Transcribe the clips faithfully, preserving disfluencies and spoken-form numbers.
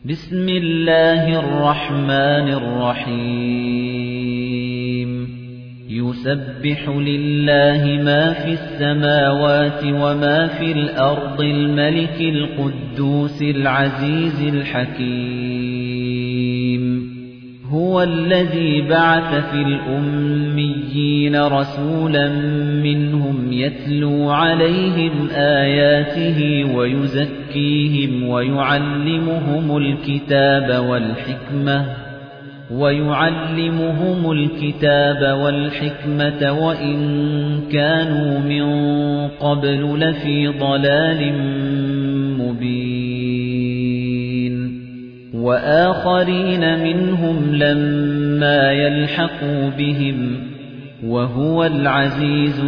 بسم الله الرحمن الرحيم يسبح لله ما في السماوات وما في الأرض الملك القدوس العزيز الحكيم هو الذي بعث في الأميين رسولا منهم يتلو عليهم آياته ويزكيهم ويعلمهم الكتاب والحكمة ويعلمهم الكتاب والحكمة وإن كانوا من قبل لفي ضلال مبين وآخرين منهم لما يلحقوا بهم وهو العزيز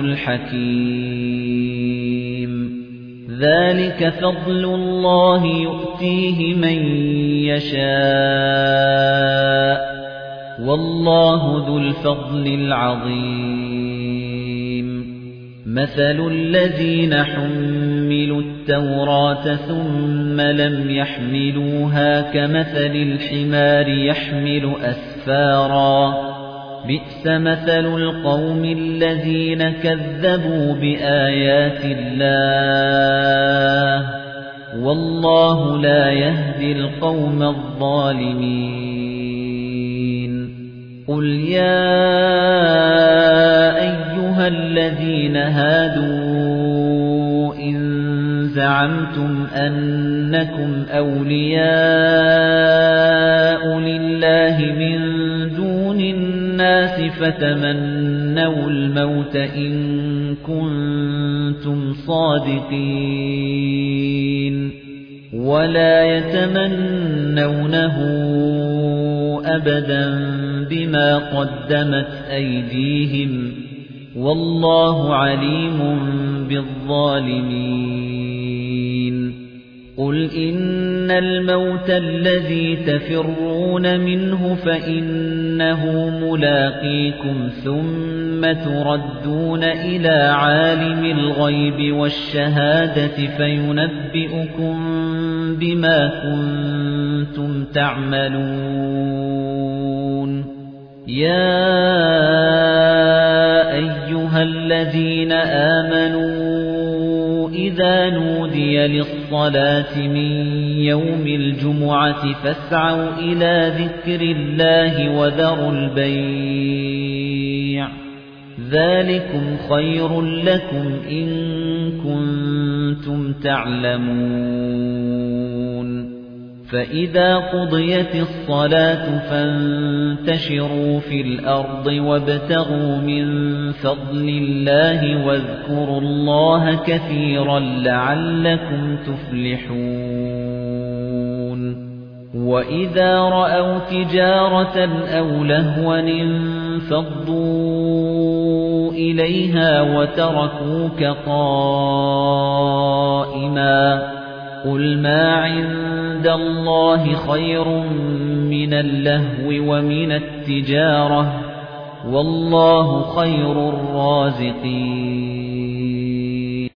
الحكيم ذلك فضل الله يؤتيه من يشاء والله ذو الفضل العظيم مثل الذين حملوا التوراة ثم لم يحملوها كمثل الحمار يحمل أسفارا بئس مثل القوم الذين كذبوا بآيات الله والله لا يهدي القوم الظالمين قل يا أيها الذين هادوا إن زعمتم أنكم أولياء لله من دون الناس فتمنوا الموت إن كنتم صادقين ولا يتمنونه أبدا بما قدمت أيديهم والله عليم بالظالمين قل إن الموت الذي تفرون منه فإنه ملاقيكم ثم تردون إلى عالم الغيب والشهادة فينبئكم بما كنتم تعملون يا أيها الذين آمنوا إذا نودي للصلاة من يوم الجمعة فاسعوا إلى ذكر الله وذروا البيع ذلكم خير لكم إن كنتم تعلمون فإذا قضيت الصلاة فانتشروا في الأرض وابتغوا من فضل الله واذكروا الله كثيرا لعلكم تفلحون وإذا رأوا تجارة أو لهوا انفضوا إليها وتركوك قائما قل ما عند الله خير من اللهو ومن التجارة والله خير الرازقين